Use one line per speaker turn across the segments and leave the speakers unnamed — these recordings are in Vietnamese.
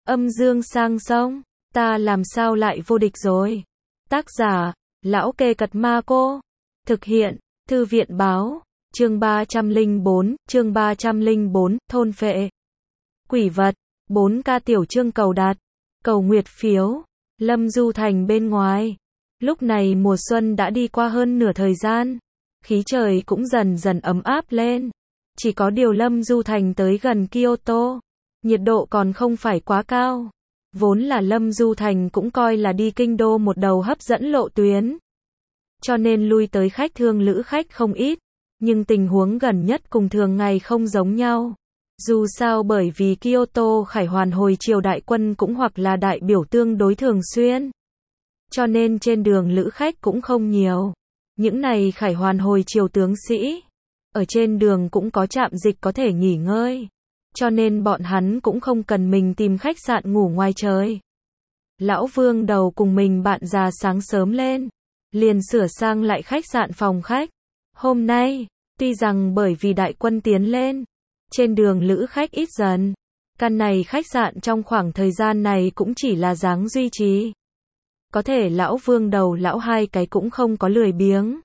Âm dương sang sông, ta làm sao lại vô địch rồi. Tác giả, Lão Kê Cật Ma Cô. Thực hiện, Thư viện Báo. Chương 304, thôn phệ. Quỷ vật, 4K tiểu chương cầu đạt. Cầu nguyệt phiếu. Lâm Du Thành bên ngoài. Lúc này mùa xuân đã đi qua hơn nửa thời gian. Khí trời cũng dần dần ấm áp lên. Chỉ có điều Lâm Du Thành tới gần Kyoto. Nhiệt độ còn không phải quá cao. Vốn là Lâm Du Thành cũng coi là đi kinh đô một đầu hấp dẫn lộ tuyến. Cho nên lui tới khách thương lữ khách không ít. Nhưng tình huống gần nhất cùng thường ngày không giống nhau. Dù sao bởi vì Kyoto khải hoàn hồi triều đại quân cũng hoặc là đại biểu tương đối thường xuyên. Cho nên trên đường lữ khách cũng không nhiều. Những này khải hoàn hồi triều tướng sĩ. Ở trên đường cũng có trạm dịch có thể nghỉ ngơi. Cho nên bọn hắn cũng không cần mình tìm khách sạn ngủ ngoài trời. Lão Vương Đầu cùng mình bạn già sáng sớm lên. Liền sửa sang lại khách sạn phòng khách. Hôm nay, tuy rằng bởi vì đại quân tiến lên, trên đường lữ khách ít dần. Căn này khách sạn trong khoảng thời gian này cũng chỉ là dáng duy trì. Có thể Lão Vương Đầu lão hai cái cũng không có lười biếng.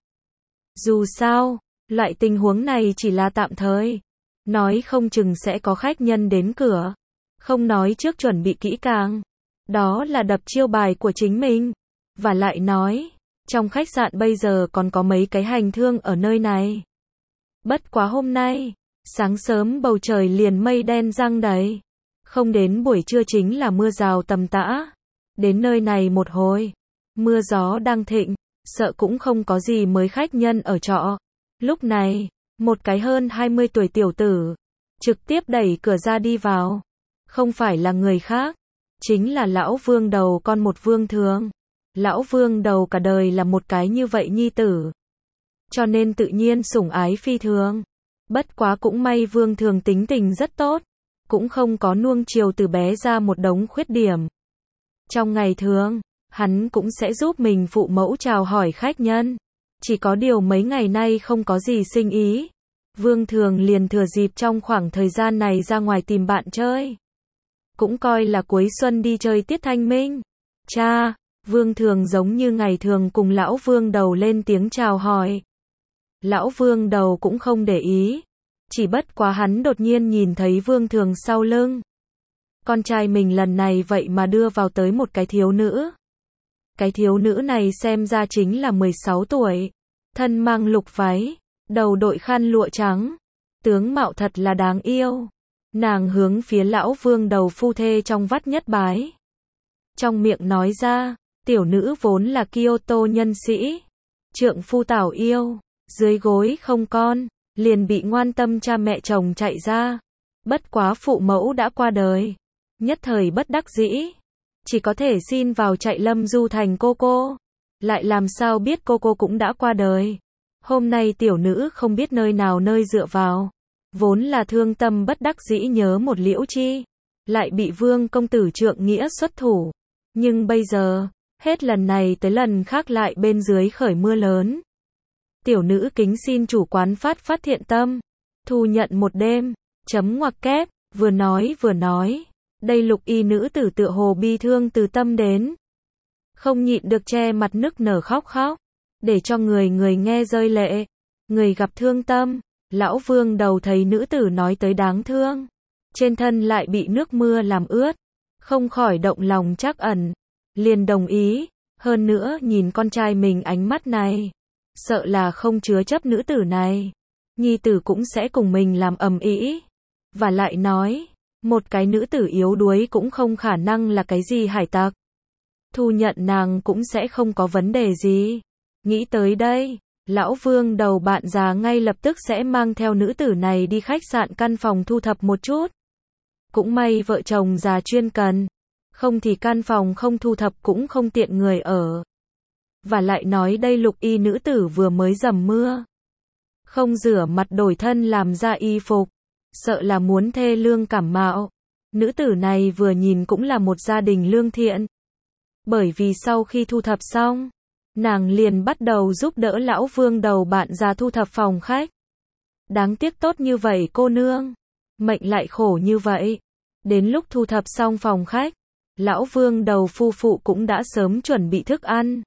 Dù sao, loại tình huống này chỉ là tạm thời. Nói không chừng sẽ có khách nhân đến cửa. Không nói trước chuẩn bị kỹ càng. Đó là đập chiêu bài của chính mình. Và lại nói, trong khách sạn bây giờ còn có mấy cái hành thương ở nơi này. Bất quá hôm nay, sáng sớm bầu trời liền mây đen giăng đầy. Không đến buổi trưa chính là mưa rào tầm tã. Đến nơi này một hồi, mưa gió đang thịnh, sợ cũng không có gì mới khách nhân ở trọ. Lúc này, một cái hơn 20 tuổi tiểu tử, trực tiếp đẩy cửa ra đi vào. Không phải là người khác, chính là Lão Vương Đầu con một Vương Thường. Lão Vương Đầu cả đời là một cái như vậy nhi tử. Cho nên tự nhiên sủng ái phi thường. Bất quá cũng may Vương Thường tính tình rất tốt. Cũng không có nuông chiều từ bé ra một đống khuyết điểm. Trong ngày thường, hắn cũng sẽ giúp mình phụ mẫu chào hỏi khách nhân. Chỉ có điều mấy ngày nay không có gì sinh ý. Vương Thường liền thừa dịp trong khoảng thời gian này ra ngoài tìm bạn chơi. Cũng coi là cuối xuân đi chơi tiết thanh minh. Cha, Vương Thường giống như ngày thường cùng Lão Vương Đầu lên tiếng chào hỏi. Lão Vương Đầu cũng không để ý. Chỉ bất quá hắn đột nhiên nhìn thấy Vương Thường sau lưng. Con trai mình lần này vậy mà đưa vào tới một cái thiếu nữ. Cái thiếu nữ này xem ra chính là 16 tuổi. Thân mang lục váy, đầu đội khăn lụa trắng. Tướng mạo thật là đáng yêu. Nàng hướng phía Lão Vương Đầu phu thê trong vắt nhất bái. Trong miệng nói ra, tiểu nữ vốn là Kyoto nhân sĩ. Trượng phu tảo yêu, dưới gối không con, liền bị ngoan tâm cha mẹ chồng chạy ra. Bất quá phụ mẫu đã qua đời. Nhất thời bất đắc dĩ. Chỉ có thể xin vào chạy Lâm Du Thành cô. Lại làm sao biết cô cũng đã qua đời. Hôm nay tiểu nữ không biết nơi nào nơi dựa vào. Vốn là thương tâm bất đắc dĩ nhớ một Liễu Chi. Lại bị Vương công tử trượng nghĩa xuất thủ. Nhưng bây giờ, hết lần này tới lần khác lại bên dưới khởi mưa lớn. Tiểu nữ kính xin chủ quán phát thiện tâm. Thu nhận một đêm. Chấm ngoặc kép. Vừa nói. Đây lục y nữ tử tựa hồ bi thương từ tâm đến. Không nhịn được che mặt nức nở khóc. Để cho người nghe rơi lệ. Người gặp thương tâm. Lão Vương Đầu thấy nữ tử nói tới đáng thương. Trên thân lại bị nước mưa làm ướt. Không khỏi động lòng trắc ẩn. Liền đồng ý. Hơn nữa nhìn con trai mình ánh mắt này. Sợ là không chứa chấp nữ tử này. Nhi tử cũng sẽ cùng mình làm ầm ĩ. Và lại nói. Một cái nữ tử yếu đuối cũng không khả năng là cái gì hải tặc. Thu nhận nàng cũng sẽ không có vấn đề gì. Nghĩ tới đây, Lão Vương Đầu bạn già ngay lập tức sẽ mang theo nữ tử này đi khách sạn căn phòng thu thập một chút. Cũng may vợ chồng già chuyên cần. Không thì căn phòng không thu thập cũng không tiện người ở. Và lại nói đây lục y nữ tử vừa mới dầm mưa. Không rửa mặt đổi thân làm ra y phục. Sợ là muốn thê lương cảm mạo. Nữ tử này vừa nhìn cũng là một gia đình lương thiện. Bởi vì sau khi thu thập xong, nàng liền bắt đầu giúp đỡ Lão Vương Đầu bạn già thu thập phòng khách. Đáng tiếc tốt như vậy cô nương. Mệnh lại khổ như vậy. Đến lúc thu thập xong phòng khách, lão Vương Đầu phu phụ cũng đã sớm chuẩn bị thức ăn.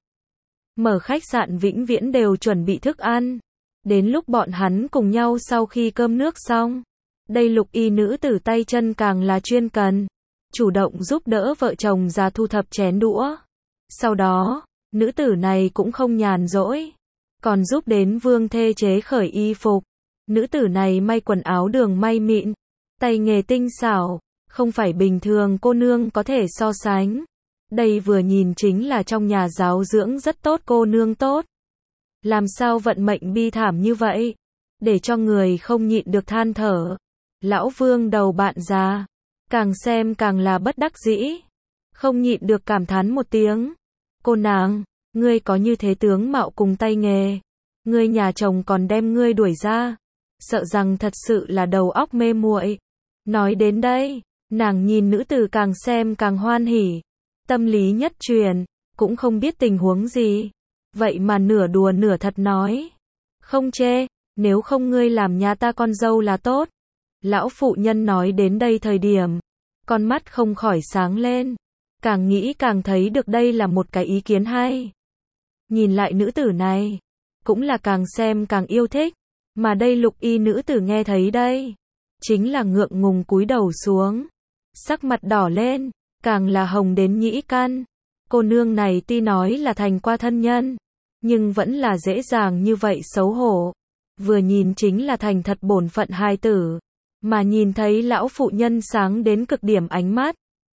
Mở khách sạn vĩnh viễn đều chuẩn bị thức ăn. Đến lúc bọn hắn cùng nhau sau khi cơm nước xong, đây Lục Y nữ tử tay chân càng là chuyên cần, chủ động giúp đỡ vợ chồng già thu thập chén đũa. Sau đó, nữ tử này cũng không nhàn rỗi, còn giúp đến Vương thê chế khởi y phục. Nữ tử này may quần áo đường may mịn, tay nghề tinh xảo, không phải bình thường cô nương có thể so sánh. Đây vừa nhìn chính là trong nhà giáo dưỡng rất tốt cô nương tốt. Làm sao vận mệnh bi thảm như vậy, để cho người không nhịn được than thở. Lão Vương Đầu bạn già, càng xem càng là bất đắc dĩ, không nhịn được cảm thán một tiếng. Cô nàng, ngươi có như thế tướng mạo cùng tay nghề, ngươi nhà chồng còn đem ngươi đuổi ra, sợ rằng thật sự là đầu óc mê muội. Nói đến đây, nàng nhìn nữ tử càng xem càng hoan hỉ, tâm lý nhất truyền, cũng không biết tình huống gì, vậy mà nửa đùa nửa thật nói, không chê, nếu không ngươi làm nhà ta con dâu là tốt. Lão phụ nhân nói đến đây thời điểm, con mắt không khỏi sáng lên, càng nghĩ càng thấy được đây là một cái ý kiến hay. Nhìn lại nữ tử này, cũng là càng xem càng yêu thích, mà đây Lục Y nữ tử nghe thấy đây, chính là ngượng ngùng cúi đầu xuống, sắc mặt đỏ lên, càng là hồng đến nhĩ căn. Cô nương này tuy nói là thành qua thân nhân, nhưng vẫn là dễ dàng như vậy xấu hổ. Vừa nhìn chính là thành thật bổn phận hài tử, mà nhìn thấy lão phụ nhân sáng đến cực điểm ánh mắt.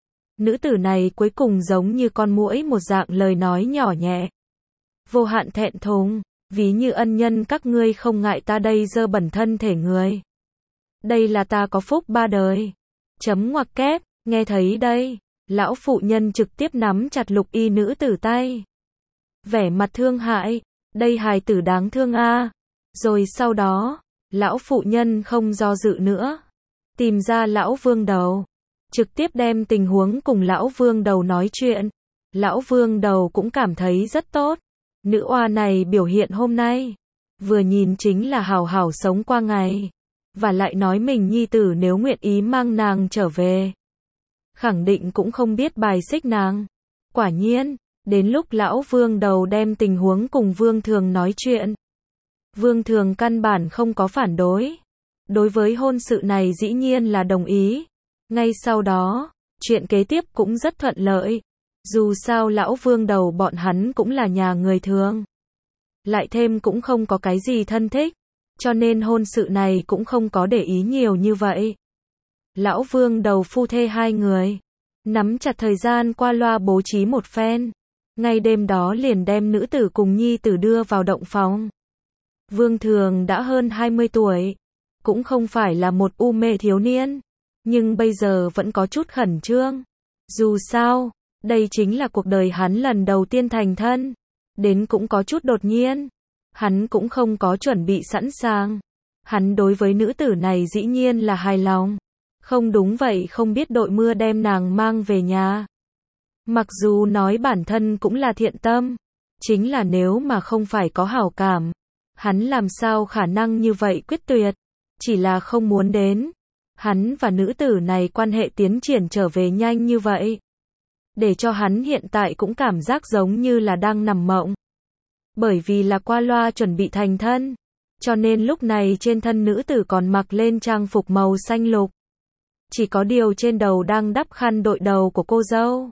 Nữ tử này cuối cùng giống như con muỗi một dạng lời nói nhỏ nhẹ, vô hạn thẹn thùng, ví như ân nhân các ngươi không ngại ta đây dơ bẩn thân thể người. Đây là ta có phúc ba đời. Chấm ngoặc kép, nghe thấy đây, lão phụ nhân trực tiếp nắm chặt Lục Y nữ tử tay. Vẻ mặt thương hại, đây hài tử đáng thương a. Rồi sau đó, lão phụ nhân không do dự nữa, tìm ra lão Vương Đầu, trực tiếp đem tình huống cùng lão Vương Đầu nói chuyện. Lão Vương Đầu cũng cảm thấy rất tốt. Nữ oa này biểu hiện hôm nay, vừa nhìn chính là hảo hảo sống qua ngày, và lại nói mình nhi tử nếu nguyện ý mang nàng trở về, khẳng định cũng không biết bài xích nàng. Quả nhiên, đến lúc lão Vương Đầu đem tình huống cùng Vương Thường nói chuyện, Vương Thường căn bản không có phản đối. Đối với hôn sự này dĩ nhiên là đồng ý. Ngay sau đó, chuyện kế tiếp cũng rất thuận lợi. Dù sao lão Vương Đầu bọn hắn cũng là nhà người thường, lại thêm cũng không có cái gì thân thích, cho nên hôn sự này cũng không có để ý nhiều như vậy. Lão Vương Đầu phu thê hai người, nắm chặt thời gian qua loa bố trí một phen. Ngay đêm đó liền đem nữ tử cùng nhi tử đưa vào động phòng. Vương Thường đã hơn 20 tuổi, cũng không phải là một u mê thiếu niên, nhưng bây giờ vẫn có chút khẩn trương. Dù sao, đây chính là cuộc đời hắn lần đầu tiên thành thân, đến cũng có chút đột nhiên. Hắn cũng không có chuẩn bị sẵn sàng. Hắn đối với nữ tử này dĩ nhiên là hài lòng. Không đúng vậy không biết đội mưa đem nàng mang về nhà. Mặc dù nói bản thân cũng là thiện tâm, chính là nếu mà không phải có hảo cảm, hắn làm sao khả năng như vậy quyết tuyệt. Chỉ là không muốn đến, hắn và nữ tử này quan hệ tiến triển trở về nhanh như vậy, để cho hắn hiện tại cũng cảm giác giống như là đang nằm mộng. Bởi vì là qua loa chuẩn bị thành thân, cho nên lúc này trên thân nữ tử còn mặc lên trang phục màu xanh lục. Chỉ có điều trên đầu đang đắp khăn đội đầu của cô dâu.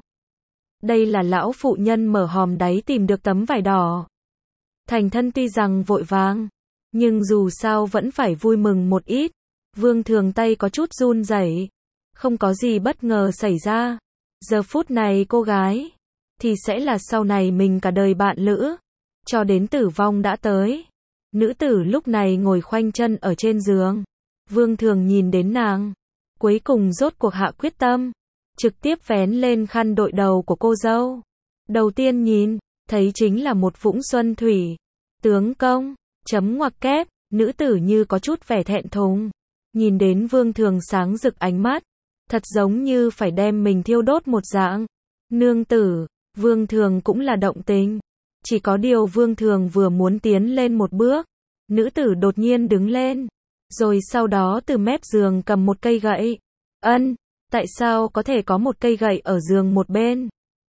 Đây là lão phụ nhân mở hòm đáy tìm được tấm vải đỏ. Thành thân tuy rằng vội vàng, nhưng dù sao vẫn phải vui mừng một ít. Vương Thường tay có chút run rẩy, không có gì bất ngờ xảy ra. Giờ phút này cô gái thì sẽ là sau này mình cả đời bạn lữ, cho đến tử vong đã tới. Nữ tử lúc này ngồi khoanh chân ở trên giường. Vương Thường nhìn đến nàng, cuối cùng rốt cuộc hạ quyết tâm, trực tiếp vén lên khăn đội đầu của cô dâu. Đầu tiên nhìn, thấy chính là một vũng xuân thủy. Tướng công, chấm ngoặc kép, nữ tử như có chút vẻ thẹn thùng. Nhìn đến Vương Thường sáng rực ánh mắt, thật giống như phải đem mình thiêu đốt một dạng. Nương tử, Vương Thường cũng là động tình. Chỉ có điều Vương Thường vừa muốn tiến lên một bước, nữ tử đột nhiên đứng lên, rồi sau đó từ mép giường cầm một cây gậy. Tại sao có thể có một cây gậy ở giường một bên?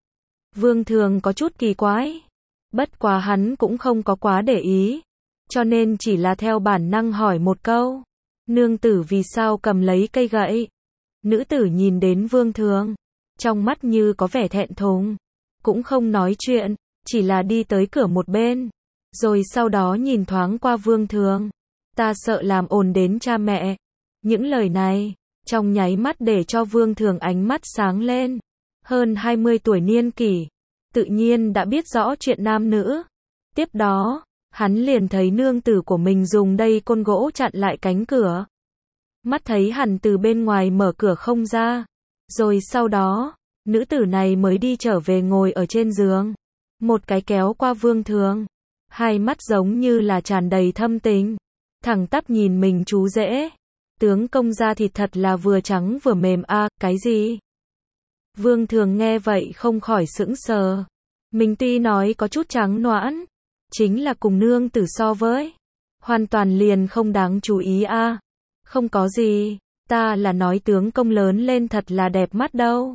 Vương Thường có chút kỳ quái. Bất quá hắn cũng không có quá để ý. Cho nên chỉ là theo bản năng hỏi một câu. Nương tử vì sao cầm lấy cây gậy? Nữ tử nhìn đến Vương Thường. Trong mắt như có vẻ thẹn thùng. Cũng không nói chuyện. Chỉ là đi tới cửa một bên. Rồi sau đó nhìn thoáng qua Vương Thường. Ta sợ làm ồn đến cha mẹ. Những lời này, trong nháy mắt để cho Vương Thường ánh mắt sáng lên. Hơn 20 tuổi niên kỷ, tự nhiên đã biết rõ chuyện nam nữ. Tiếp đó, hắn liền thấy nương tử của mình dùng đây côn gỗ chặn lại cánh cửa. Mắt thấy hắn từ bên ngoài mở cửa không ra. Rồi sau đó, nữ tử này mới đi trở về ngồi ở trên giường. Một cái kéo qua Vương Thường. Hai mắt giống như là tràn đầy thâm tình. Thẳng tắp nhìn mình chú rể. Tướng công da thịt thật là vừa trắng vừa mềm a, cái gì? Vương Thường nghe vậy không khỏi sững sờ. Mình tuy nói có chút trắng noãn, chính là cùng nương tử so với, hoàn toàn liền không đáng chú ý a. Không có gì, ta là nói tướng công lớn lên thật là đẹp mắt đâu.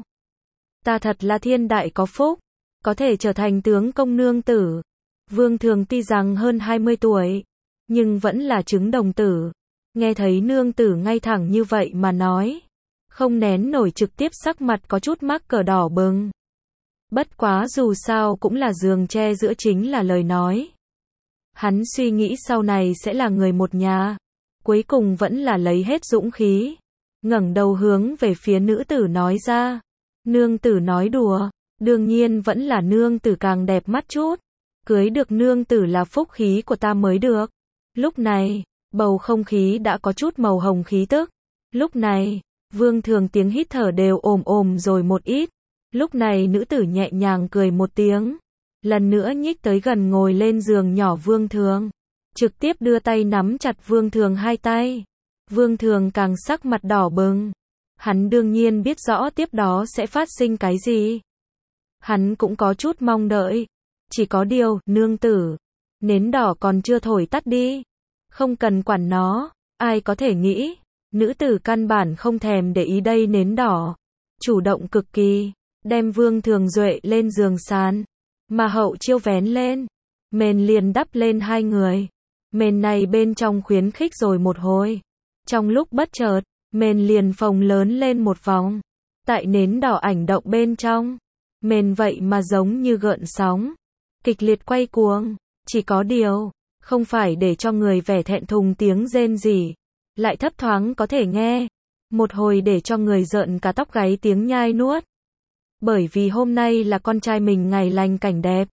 Ta thật là thiên đại có phúc, có thể trở thành tướng công nương tử. Vương Thường tuy rằng hơn 20 tuổi, nhưng vẫn là trứng đồng tử. Nghe thấy nương tử ngay thẳng như vậy mà nói, không nén nổi trực tiếp sắc mặt có chút mắc cờ đỏ bừng. Bất quá dù sao cũng là giường tre giữa chính là lời nói. Hắn suy nghĩ sau này sẽ là người một nhà. Cuối cùng vẫn là lấy hết dũng khí. Ngẩng đầu hướng về phía nữ tử nói ra. Nương tử nói đùa. Đương nhiên vẫn là nương tử càng đẹp mắt chút. Cưới được nương tử là phúc khí của ta mới được. Lúc này, bầu không khí đã có chút màu hồng khí tức. Lúc này, Vương Thường tiếng hít thở đều ồm rồi một ít. Lúc này nữ tử nhẹ nhàng cười một tiếng. Lần nữa nhích tới gần ngồi lên giường nhỏ Vương Thường. Trực tiếp đưa tay nắm chặt Vương Thường hai tay. Vương Thường càng sắc mặt đỏ bừng. Hắn đương nhiên biết rõ tiếp đó sẽ phát sinh cái gì. Hắn cũng có chút mong đợi. Chỉ có điều, nương tử. Nến đỏ còn chưa thổi tắt đi. Không cần quản nó. Ai có thể nghĩ. Nữ tử căn bản không thèm để ý đây nến đỏ. Chủ động cực kỳ. Đem Vương Thường duệ lên giường sàn. Mà hậu chiêu vén lên. Mền liền đắp lên hai người. Mền này bên trong khuyến khích rồi một hồi. Trong lúc bất chợt, mền liền phồng lớn lên một vòng. Tại nến đỏ ảnh động bên trong. Mền vậy mà giống như gợn sóng. Kịch liệt quay cuồng. Chỉ có điều, không phải để cho người vẻ thẹn thùng tiếng rên rỉ. Lại thấp thoáng có thể nghe. Một hồi để cho người rợn cả tóc gáy tiếng nhai nuốt. Bởi vì hôm nay là con trai mình ngày lành cảnh đẹp.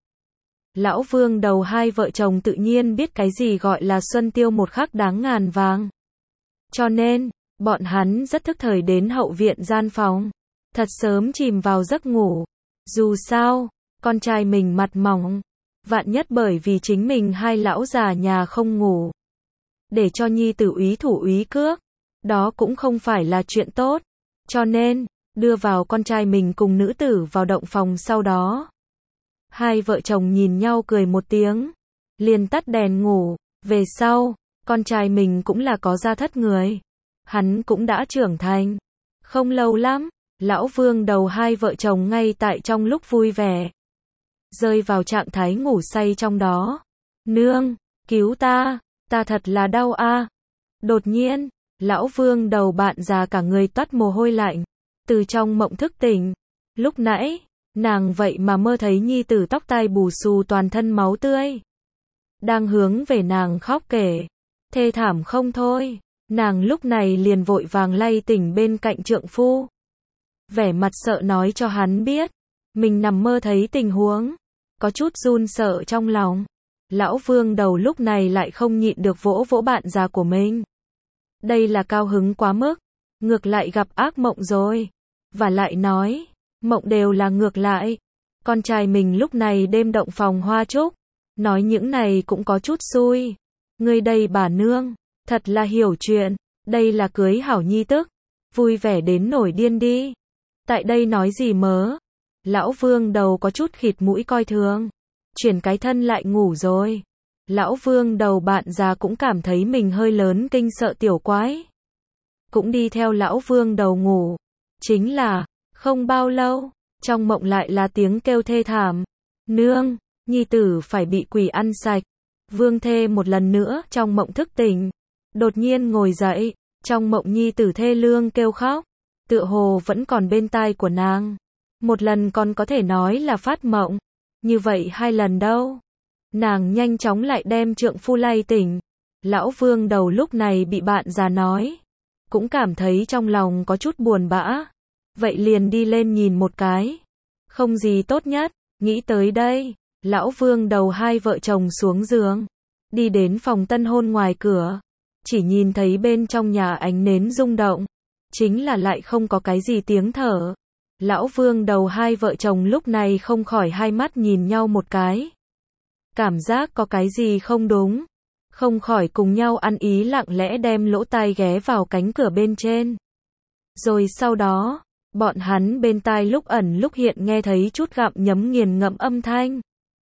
Lão Vương đầu hai vợ chồng tự nhiên biết cái gì gọi là xuân tiêu một khắc đáng ngàn vàng. Cho nên, bọn hắn rất thức thời đến hậu viện gian phòng. Thật sớm chìm vào giấc ngủ. Dù sao, con trai mình mặt mỏng. Vạn nhất bởi vì chính mình hai lão già nhà không ngủ. Để cho nhi tử úy thủ úy cước. Đó cũng không phải là chuyện tốt. Cho nên, đưa vào con trai mình cùng nữ tử vào động phòng sau đó. Hai vợ chồng nhìn nhau cười một tiếng. Liền tắt đèn ngủ. Về sau, con trai mình cũng là có gia thất người. Hắn cũng đã trưởng thành. Không lâu lắm, lão Vương đầu hai vợ chồng ngay tại trong lúc vui vẻ. Rơi vào trạng thái ngủ say trong đó. Nương, cứu ta, ta thật là đau a. Đột nhiên, lão Vương đầu bạn già cả người toát mồ hôi lạnh. Từ trong mộng thức tỉnh. Lúc nãy, nàng vậy mà mơ thấy nhi tử tóc tai bù xù toàn thân máu tươi. Đang hướng về nàng khóc kể. Thê thảm không thôi. Nàng lúc này liền vội vàng lay tỉnh bên cạnh trượng phu. Vẻ mặt sợ nói cho hắn biết. Mình nằm mơ thấy tình huống. Có chút run sợ trong lòng. Lão Vương đầu lúc này lại không nhịn được vỗ vỗ bạn già của mình. Đây là cao hứng quá mức. Ngược lại gặp ác mộng rồi. Và lại nói, mộng đều là ngược lại. Con trai mình lúc này đêm động phòng hoa trúc. Nói những này cũng có chút xui. Ngươi đây bà nương, thật là hiểu chuyện. Đây là cưới hảo nhi tức. Vui vẻ đến nổi điên đi. Tại đây nói gì mớ. Lão Vương đầu có chút khịt mũi coi thường. Chuyển cái thân lại ngủ rồi. Lão Vương đầu bạn già cũng cảm thấy mình hơi lớn kinh sợ tiểu quái. Cũng đi theo lão Vương đầu ngủ. Chính là, không bao lâu, trong mộng lại là tiếng kêu thê thảm. Nương, nhi tử phải bị quỷ ăn sạch. Vương thê một lần nữa trong mộng thức tỉnh. Đột nhiên ngồi dậy, trong mộng nhi tử thê lương kêu khóc. Tựa hồ vẫn còn bên tai của nàng. Một lần còn có thể nói là phát mộng. Như vậy 2 lần đâu. Nàng nhanh chóng lại đem trượng phu lay tỉnh. Lão Vương Đầu lúc này bị bạn già nói. Cũng cảm thấy trong lòng có chút buồn bã. Vậy liền đi lên nhìn một cái. Không gì tốt nhất, nghĩ tới đây. Lão Vương Đầu 2 vợ chồng xuống giường. Đi đến phòng tân hôn ngoài cửa. Chỉ nhìn thấy bên trong nhà ánh nến rung động. Chính là lại không có cái gì tiếng thở. Lão Vương Đầu 2 vợ chồng lúc này không khỏi hai mắt nhìn nhau một cái. Cảm giác có cái gì không đúng. Không khỏi cùng nhau ăn ý lặng lẽ đem lỗ tai ghé vào cánh cửa bên trên. Rồi sau đó, bọn hắn bên tai lúc ẩn lúc hiện nghe thấy chút gặm nhấm nghiền ngẫm âm thanh.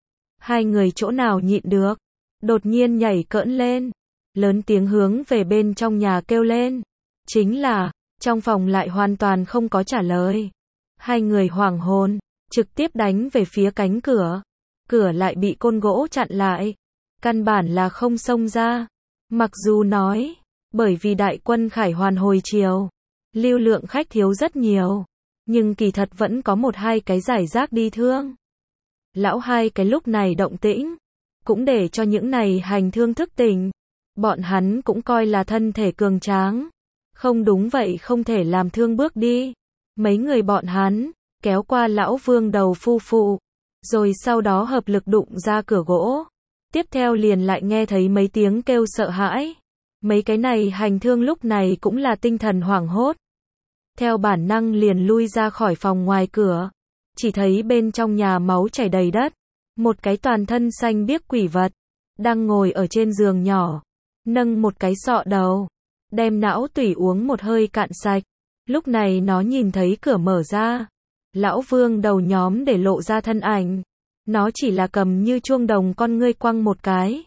Hai người chỗ nào nhịn được, đột nhiên nhảy cỡn lên, lớn tiếng hướng về bên trong nhà kêu lên. Chính là, trong phòng lại hoàn toàn không có trả lời. Hai người hoảng hồn, trực tiếp đánh về phía cánh cửa. Cửa lại bị côn gỗ chặn lại. Căn bản là không xông ra. Mặc dù nói, bởi vì đại quân khải hoàn hồi chiều, lưu lượng khách thiếu rất nhiều. Nhưng kỳ thật vẫn có 1-2 cái giải rác đi thương. Lão hai cái lúc này động tĩnh, cũng để cho những này hành thương thức tỉnh. Bọn hắn cũng coi là thân thể cường tráng. Không đúng vậy không thể làm thương bước đi. Mấy người bọn hắn, kéo qua lão Vương Đầu phu phụ. Rồi sau đó hợp lực đụng ra cửa gỗ. Tiếp theo liền lại nghe thấy mấy tiếng kêu sợ hãi. Mấy cái này hành thương lúc này cũng là tinh thần hoảng hốt. Theo bản năng liền lui ra khỏi phòng ngoài cửa. Chỉ thấy bên trong nhà máu chảy đầy đất. Một cái toàn thân xanh biếc quỷ vật. Đang ngồi ở trên giường nhỏ. Nâng một cái sọ đầu. Đem não tủy uống một hơi cạn sạch. Lúc này nó nhìn thấy cửa mở ra. Lão Vương Đầu nhóm để lộ ra thân ảnh. Nó chỉ là cầm như chuông đồng con ngươi quăng một cái.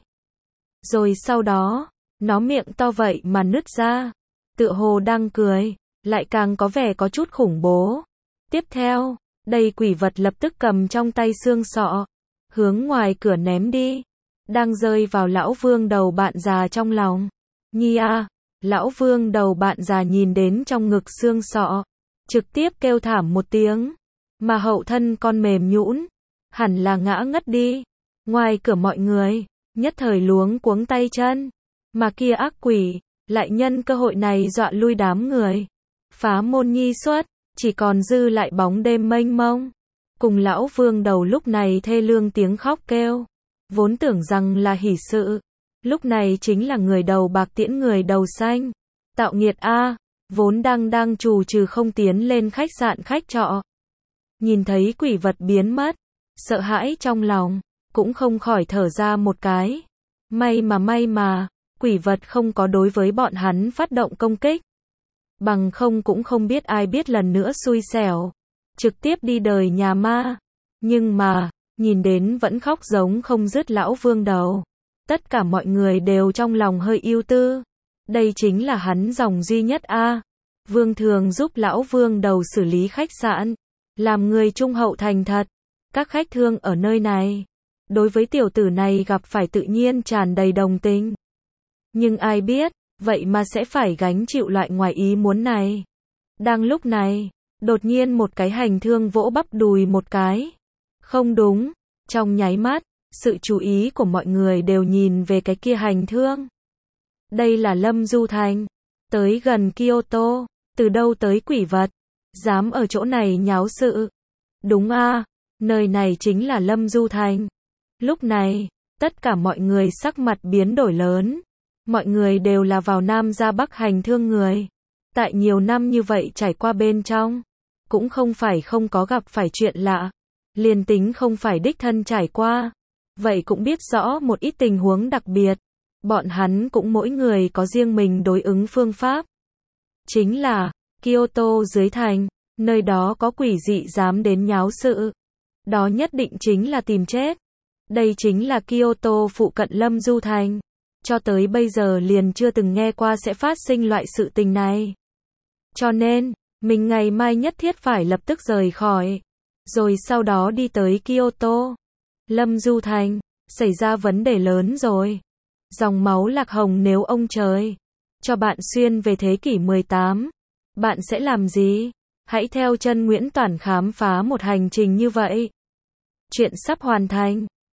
Rồi sau đó, nó miệng to vậy mà nứt ra. Tựa hồ đang cười, lại càng có vẻ có chút khủng bố. Tiếp theo, đây quỷ vật lập tức cầm trong tay xương sọ, hướng ngoài cửa ném đi. Đang rơi vào lão Vương Đầu bạn già trong lòng. Nhi a, lão Vương Đầu bạn già nhìn đến trong ngực xương sọ. Trực tiếp kêu thảm một tiếng. Mà hậu thân con mềm nhũn. Hẳn là ngã ngất đi. Ngoài cửa mọi người, nhất thời luống cuống tay chân. Mà kia ác quỷ, lại nhân cơ hội này dọa lui đám người. Phá môn nhi xuất, chỉ còn dư lại bóng đêm mênh mông. Cùng lão Vương Đầu lúc này thê lương tiếng khóc kêu. Vốn tưởng rằng là hỷ sự. Lúc này chính là người đầu bạc tiễn người đầu xanh. Tạo nghiệt a, vốn đang trù trừ không tiến lên khách sạn khách trọ. Nhìn thấy quỷ vật biến mất. Sợ hãi trong lòng, cũng không khỏi thở ra một cái. May mà, quỷ vật không có đối với bọn hắn phát động công kích. Bằng không cũng không biết ai biết lần nữa xui xẻo. Trực tiếp đi đời nhà ma. Nhưng mà, nhìn đến vẫn khóc giống không dứt lão Vương Đầu. Tất cả mọi người đều trong lòng hơi ưu tư. Đây chính là hắn dòng duy nhất a. Vương Thường giúp lão Vương Đầu xử lý khách sạn. Làm người trung hậu thành thật. Các khách thương ở nơi này, đối với tiểu tử này gặp phải tự nhiên tràn đầy đồng tình. Nhưng ai biết, vậy mà sẽ phải gánh chịu loại ngoài ý muốn này. Đang lúc này, đột nhiên một cái hành thương vỗ bắp đùi một cái. Không đúng, trong nháy mắt, sự chú ý của mọi người đều nhìn về cái kia hành thương. Đây là Lâm Du Thành, tới gần Kyoto, từ đâu tới quỷ vật, dám ở chỗ này nháo sự. Đúng a. Nơi này chính là Lâm Du Thành. Lúc này, tất cả mọi người sắc mặt biến đổi lớn. Mọi người đều là vào Nam ra Bắc hành thương người. Tại nhiều năm như vậy trải qua bên trong, cũng không phải không có gặp phải chuyện lạ. Liền tính không phải đích thân trải qua, vậy cũng biết rõ một ít tình huống đặc biệt. Bọn hắn cũng mỗi người có riêng mình đối ứng phương pháp. Chính là, Kyoto dưới thành, nơi đó có quỷ dị dám đến nháo sự. Đó nhất định chính là tìm chết. Đây chính là Kyoto phụ cận Lâm Du Thành. Cho tới bây giờ liền chưa từng nghe qua sẽ phát sinh loại sự tình này. Cho nên, Mình ngày mai nhất thiết phải lập tức rời khỏi. Rồi sau đó đi tới Kyoto. Lâm Du Thành, xảy ra vấn đề lớn rồi. Dòng máu lạc hồng nếu ông trời cho bạn xuyên về thế kỷ 18, bạn sẽ làm gì? Hãy theo chân Nguyễn Toản khám phá một hành trình như vậy. Chuyện sắp hoàn thành.